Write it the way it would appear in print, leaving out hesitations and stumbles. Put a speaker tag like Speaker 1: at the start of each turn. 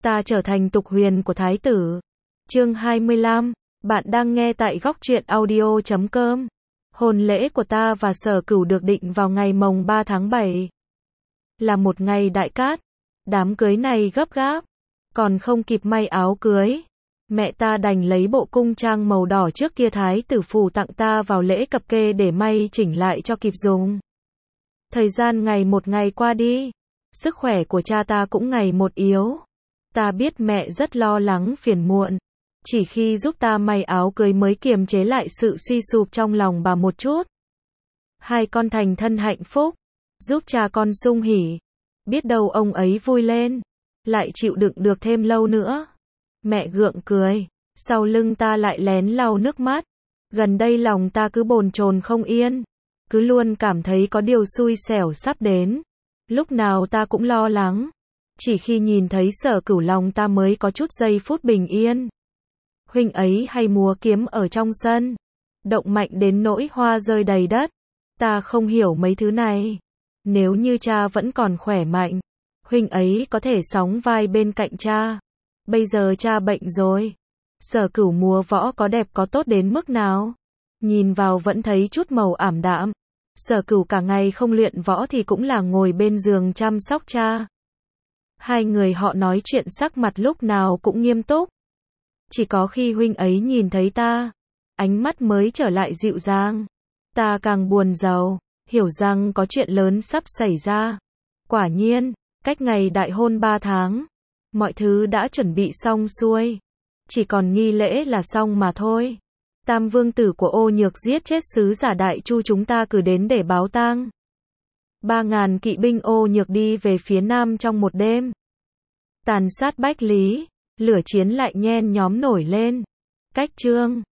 Speaker 1: Ta trở thành tục huyền của Thái tử. Chương 25. Bạn đang nghe tại góc truyện audio.com. Hôn lễ của ta và Sở Cửu được định vào ngày mồng 3 tháng 7. Là một ngày đại cát. Đám cưới này gấp gáp. Còn không kịp may áo cưới. Mẹ ta đành lấy bộ cung trang màu đỏ trước kia Thái tử phủ tặng ta vào lễ cập kê để may chỉnh lại cho kịp dùng. Thời gian ngày một ngày qua đi. Sức khỏe của cha ta cũng ngày một yếu. Ta biết mẹ rất lo lắng phiền muộn. Chỉ khi giúp ta may áo cưới mới kiềm chế lại sự suy sụp trong lòng bà một chút. Hai con thành thân hạnh phúc. Giúp cha con sung hỉ. Biết đâu ông ấy vui lên. Lại chịu đựng được thêm lâu nữa. Mẹ gượng cười. Sau lưng ta lại lén lau nước mắt. Gần đây lòng ta cứ bồn chồn không yên. Cứ luôn cảm thấy có điều xui xẻo sắp đến. Lúc nào ta cũng lo lắng. Chỉ khi nhìn thấy Sở Cửu lòng ta mới có chút giây phút bình yên. Huynh ấy hay múa kiếm ở trong sân. Động mạnh đến nỗi hoa rơi đầy đất. Ta không hiểu mấy thứ này. Nếu như cha vẫn còn khỏe mạnh, huynh ấy có thể sóng vai bên cạnh cha. Bây giờ cha bệnh rồi. Sở Cửu múa võ có đẹp có tốt đến mức nào? Nhìn vào vẫn thấy chút màu ảm đạm. Sở Cửu cả ngày không luyện võ thì cũng là ngồi bên giường chăm sóc cha. Hai người họ nói chuyện sắc mặt lúc nào cũng nghiêm túc. Chỉ có khi huynh ấy nhìn thấy ta, ánh mắt mới trở lại dịu dàng. Ta càng buồn rầu, hiểu rằng có chuyện lớn sắp xảy ra. Quả nhiên, cách ngày đại hôn 3 tháng, mọi thứ đã chuẩn bị xong xuôi. Chỉ còn nghi lễ là xong mà thôi. Tam vương tử của Ô Nhược giết chết sứ giả Đại Chu chúng ta cử đến để báo tang. 3.000 kỵ binh Ô Nhược đi về phía nam trong một đêm. Tàn sát Bách Lý, lửa chiến lại nhen nhóm nổi lên. Cách chương